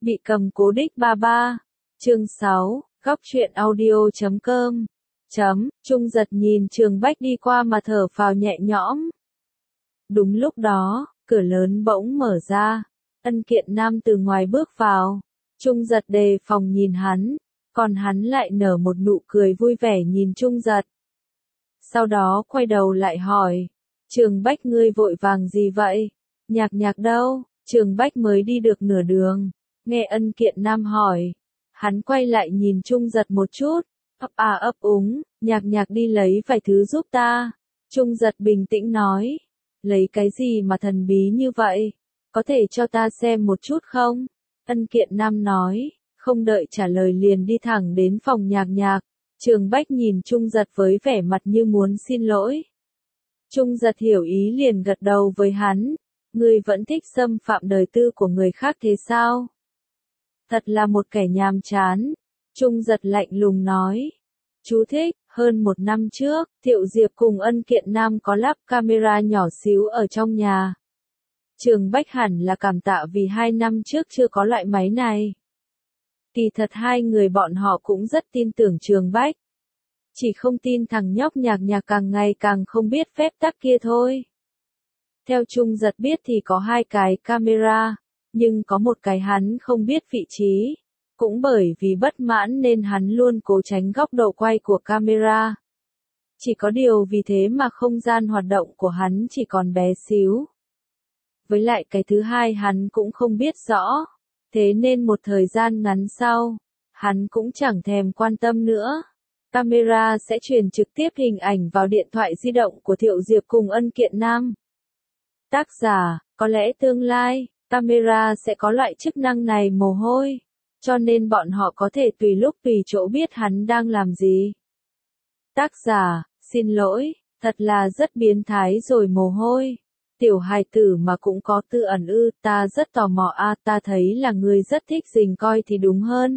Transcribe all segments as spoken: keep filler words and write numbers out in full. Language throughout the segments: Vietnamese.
Bị cầm cố đích ba ba. Chương sáu, góc truyện audio chấm com. Chấm, Trung Giật nhìn Trường Bách đi qua mà thở phào nhẹ nhõm. Đúng lúc đó, cửa lớn bỗng mở ra. Ân Kiện Nam từ ngoài bước vào. Trung Giật đề phòng nhìn hắn, còn hắn lại nở một nụ cười vui vẻ nhìn Trung Giật. Sau đó quay đầu lại hỏi, Trường Bách ngươi vội vàng gì vậy? Nhạc Nhạc đâu? Trường Bách mới đi được nửa đường. Nghe Ân Kiện Nam hỏi, hắn quay lại nhìn Trung Giật một chút, ấp à ấp úng, Nhạc Nhạc đi lấy vài thứ giúp ta. Trung Giật bình tĩnh nói, lấy cái gì mà thần bí như vậy? Có thể cho ta xem một chút không? Ân Kiện Nam nói, không đợi trả lời liền đi thẳng đến phòng Nhạc Nhạc. Trường Bách nhìn Trung Giật với vẻ mặt như muốn xin lỗi. Trung Giật hiểu ý liền gật đầu với hắn, ngươi vẫn thích xâm phạm đời tư của người khác thế sao? Thật là một kẻ nhàm chán. Trung Giật lạnh lùng nói. Chú thích, hơn một năm trước, Thiệu Diệp cùng Ân Kiện Nam có lắp camera nhỏ xíu ở trong nhà. Trường Bách hẳn là cảm tạ vì hai năm trước chưa có loại máy này. Kỳ thật hai người bọn họ cũng rất tin tưởng Trường Bách. Chỉ không tin thằng nhóc Nhạc Nhạc càng ngày càng không biết phép tắc kia thôi. Theo Trung Giật biết thì có hai cái camera, nhưng có một cái hắn không biết vị trí. Cũng bởi vì bất mãn nên hắn luôn cố tránh góc độ quay của camera. Chỉ có điều vì thế mà không gian hoạt động của hắn chỉ còn bé xíu. Với lại cái thứ hai hắn cũng không biết rõ. Thế nên một thời gian ngắn sau, hắn cũng chẳng thèm quan tâm nữa. Camera sẽ truyền trực tiếp hình ảnh vào điện thoại di động của Thiệu Diệp cùng Ân Kiện Nam. Tác giả, có lẽ tương lai, camera sẽ có loại chức năng này mồ hôi. Cho nên bọn họ có thể tùy lúc tùy chỗ biết hắn đang làm gì. Tác giả, xin lỗi, thật là rất biến thái rồi mồ hôi. Tiểu hài tử mà cũng có tư ẩn ư, ta rất tò mò a, ta thấy là ngươi rất thích rình coi thì đúng hơn.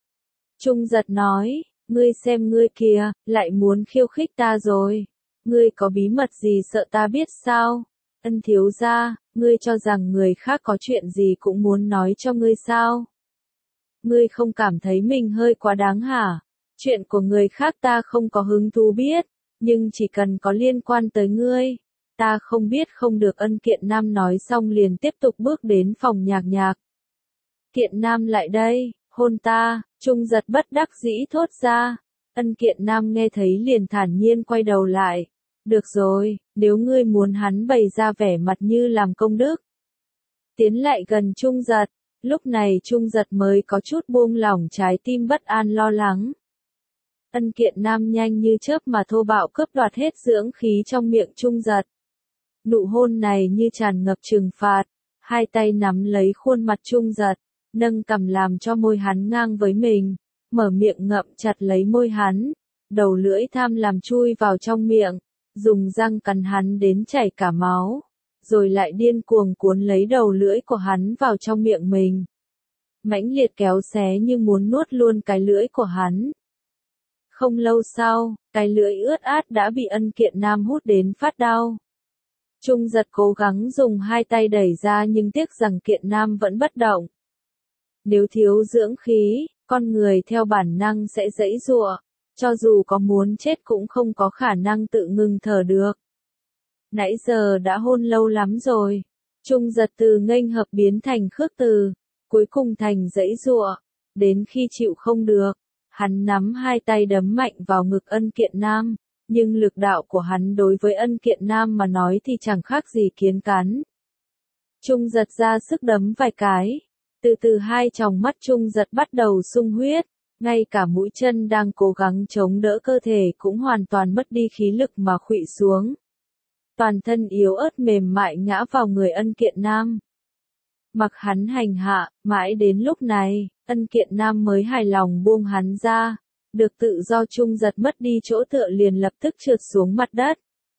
Trung Giật nói, ngươi xem ngươi kìa, lại muốn khiêu khích ta rồi. Ngươi có bí mật gì sợ ta biết sao? Ân thiếu gia, ngươi cho rằng người khác có chuyện gì cũng muốn nói cho ngươi sao? Ngươi không cảm thấy mình hơi quá đáng hả? Chuyện của người khác ta không có hứng thú biết, nhưng chỉ cần có liên quan tới ngươi, ta không biết không được. Ân Kiện Nam nói xong liền tiếp tục bước đến phòng Nhạc Nhạc. Kiện Nam lại đây, hôn ta. Trung Giật bất đắc dĩ thốt ra. Ân Kiện Nam nghe thấy liền thản nhiên quay đầu lại. Được rồi, nếu ngươi muốn hắn bày ra vẻ mặt như làm công đức. Tiến lại gần Trung Giật. Lúc này Trung Giật mới có chút buông lỏng trái tim bất an lo lắng. Ân Kiện Nam nhanh như chớp mà thô bạo cướp đoạt hết dưỡng khí trong miệng Trung Giật. Nụ hôn này như tràn ngập trừng phạt, hai tay nắm lấy khuôn mặt Trung Giật, nâng cằm làm cho môi hắn ngang với mình, mở miệng ngậm chặt lấy môi hắn, đầu lưỡi tham làm chui vào trong miệng, dùng răng cắn hắn đến chảy cả máu. Rồi lại điên cuồng cuốn lấy đầu lưỡi của hắn vào trong miệng mình. Mãnh liệt kéo xé như muốn nuốt luôn cái lưỡi của hắn. Không lâu sau, cái lưỡi ướt át đã bị Ân Kiện Nam hút đến phát đau. Trung Giật cố gắng dùng hai tay đẩy ra nhưng tiếc rằng Kiện Nam vẫn bất động. Nếu thiếu dưỡng khí, con người theo bản năng sẽ giãy giụa, cho dù có muốn chết cũng không có khả năng tự ngừng thở được. Nãy giờ đã hôn lâu lắm rồi. Trung Giật từ nghênh hợp biến thành khước từ, cuối cùng thành giãy giụa. Đến khi chịu không được, hắn nắm hai tay đấm mạnh vào ngực Ân Kiện Nam, nhưng lực đạo của hắn đối với Ân Kiện Nam mà nói thì chẳng khác gì kiến cắn. Trung Giật ra sức đấm vài cái, từ từ hai tròng mắt Trung Giật bắt đầu sung huyết, ngay cả mũi chân đang cố gắng chống đỡ cơ thể cũng hoàn toàn mất đi khí lực mà khuỵu xuống. Toàn thân yếu ớt mềm mại ngã vào người Ân Kiện Nam. Mặc hắn hành hạ, mãi đến lúc này, Ân Kiện Nam mới hài lòng buông hắn ra, được tự do. Trung Giật mất đi chỗ tựa liền lập tức trượt xuống mặt đất.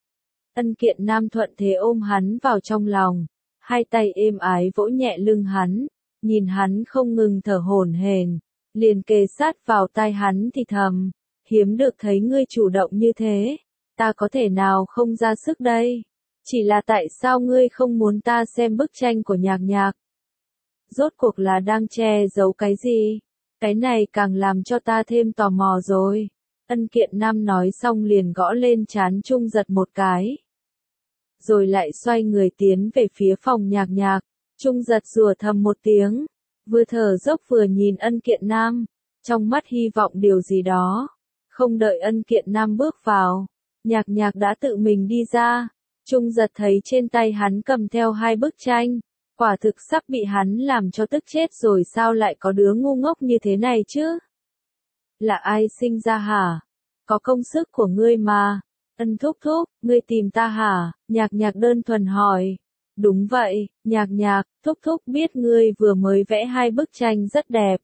Ân Kiện Nam thuận thế ôm hắn vào trong lòng, hai tay êm ái vỗ nhẹ lưng hắn, nhìn hắn không ngừng thở hổn hển, liền kề sát vào tai hắn thì thầm, hiếm được thấy ngươi chủ động như thế. Ta có thể nào không ra sức đây? Chỉ là tại sao ngươi không muốn ta xem bức tranh của Nhạc Nhạc? rốt cuộc là đang che giấu cái gì? Cái này càng làm cho ta thêm tò mò rồi. Ân Kiện Nam nói xong liền gõ lên trán Trung Giật một cái. Rồi lại xoay người tiến về phía phòng Nhạc Nhạc. Trung Giật rủa thầm một tiếng. Vừa thở dốc vừa nhìn Ân Kiện Nam. Trong mắt hy vọng điều gì đó. Không đợi Ân Kiện Nam bước vào. Nhạc Nhạc đã tự mình đi ra. Trung Giật thấy trên tay hắn cầm theo hai bức tranh. Quả thực sắp bị hắn làm cho tức chết rồi, sao lại có đứa ngu ngốc như thế này chứ? Là ai sinh ra hả? Có công sức của ngươi mà. Ân thúc thúc, ngươi tìm ta hả? Nhạc Nhạc đơn thuần hỏi. Đúng vậy, Nhạc Nhạc, thúc thúc biết ngươi vừa mới vẽ hai bức tranh rất đẹp.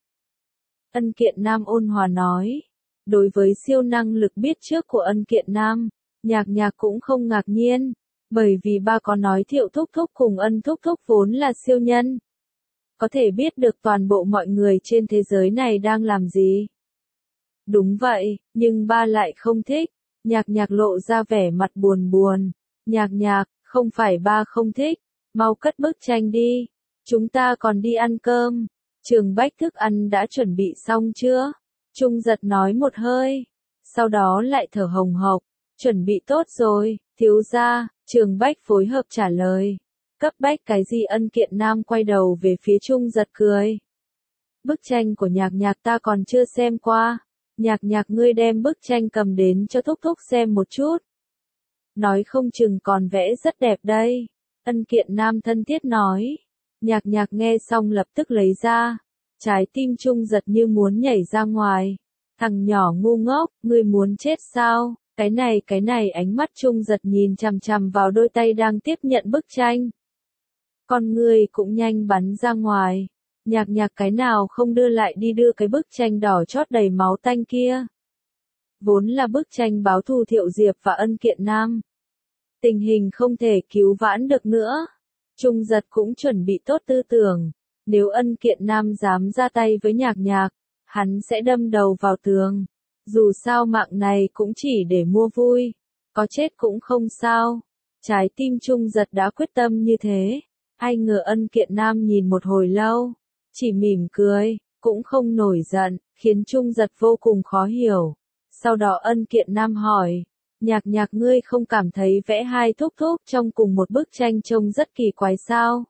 Ân Kiện Nam ôn hòa nói. Đối với siêu năng lực biết trước của Ân Kiện Nam, Nhạc Nhạc cũng không ngạc nhiên. Bởi vì ba có nói Thiệu thúc thúc cùng Ân thúc thúc vốn là siêu nhân. Có thể biết được toàn bộ mọi người trên thế giới này đang làm gì. Đúng vậy, nhưng ba lại không thích. Nhạc Nhạc lộ ra vẻ mặt buồn buồn. Nhạc Nhạc, không phải ba không thích. Mau cất bức tranh đi. Chúng ta còn đi ăn cơm. Trường Bách thức ăn đã chuẩn bị xong chưa? Trung Giật nói một hơi. Sau đó lại thở hồng hộc. Chuẩn bị tốt rồi, thiếu gia. Trường Bách phối hợp trả lời. Cấp bách cái gì? Ân Kiện Nam quay đầu về phía Trung Giật cười. Bức tranh của Nhạc Nhạc ta còn chưa xem qua. Nhạc Nhạc ngươi đem bức tranh cầm đến cho thúc thúc xem một chút. Nói không chừng còn vẽ rất đẹp đây. Ân Kiện Nam thân thiết nói. Nhạc Nhạc nghe xong lập tức lấy ra. Trái tim Trung Giật như muốn nhảy ra ngoài. Thằng nhỏ ngu ngốc, ngươi muốn chết sao? Cái này cái này ánh mắt Trung Giật nhìn chằm chằm vào đôi tay đang tiếp nhận bức tranh. Con ngươi cũng nhanh bắn ra ngoài. Nhạc Nhạc cái nào không đưa lại đi đưa cái bức tranh đỏ chót đầy máu tanh kia. Vốn là bức tranh báo thù Thiệu Diệp và Ân Kiện Nam. Tình hình không thể cứu vãn được nữa. Trung Giật cũng chuẩn bị tốt tư tưởng. Nếu Ân Kiện Nam dám ra tay với Nhạc Nhạc, hắn sẽ đâm đầu vào tường. Dù sao mạng này cũng chỉ để mua vui. Có chết cũng không sao. Trái tim Trung Giật đã quyết tâm như thế. Ai ngờ Ân Kiện Nam nhìn một hồi lâu. Chỉ mỉm cười, cũng không nổi giận, khiến Trung Giật vô cùng khó hiểu. Sau đó Ân Kiện Nam hỏi. Nhạc Nhạc ngươi không cảm thấy vẽ hai thúc thúc trong cùng một bức tranh trông rất kỳ quái sao?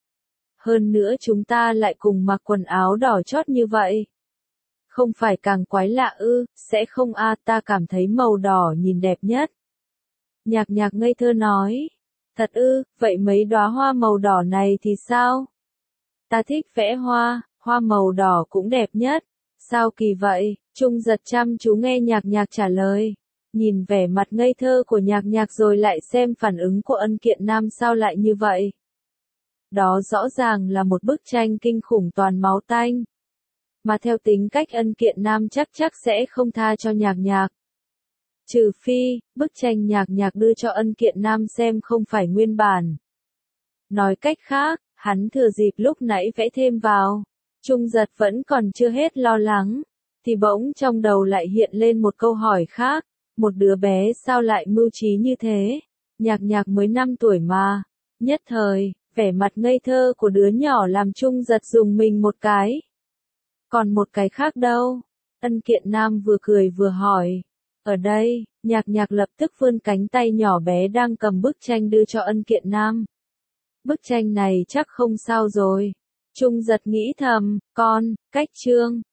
Hơn nữa chúng ta lại cùng mặc quần áo đỏ chót như vậy. Không phải càng quái lạ ư? Sẽ không a, ta cảm thấy màu đỏ nhìn đẹp nhất. Nhạc Nhạc ngây thơ nói. Thật ư, vậy mấy đóa hoa màu đỏ này thì sao? Ta thích vẽ hoa, hoa màu đỏ cũng đẹp nhất. Sao kỳ vậy? Trung Giật chăm chú nghe Nhạc Nhạc trả lời. Nhìn vẻ mặt ngây thơ của Nhạc Nhạc rồi lại xem phản ứng của Ân Kiện Nam sao lại như vậy. Đó rõ ràng là một bức tranh kinh khủng toàn máu tanh. Mà theo tính cách Ân Kiện Nam chắc chắc sẽ không tha cho Nhạc Nhạc. Trừ phi, bức tranh Nhạc Nhạc đưa cho Ân Kiện Nam xem không phải nguyên bản. Nói cách khác, hắn thừa dịp lúc nãy vẽ thêm vào. Trung Giật vẫn còn chưa hết lo lắng. Thì bỗng trong đầu lại hiện lên một câu hỏi khác. Một đứa bé sao lại mưu trí như thế? Nhạc Nhạc mới năm tuổi mà. Nhất thời, vẻ mặt ngây thơ của đứa nhỏ làm Trung Giật dùng mình một cái. Còn một cái khác đâu? Ân Kiện Nam vừa cười vừa hỏi. Ở đây, Nhạc Nhạc lập tức vươn cánh tay nhỏ bé đang cầm bức tranh đưa cho Ân Kiện Nam. Bức tranh này chắc không sao rồi. Trung Giật nghĩ thầm, con, cách chương.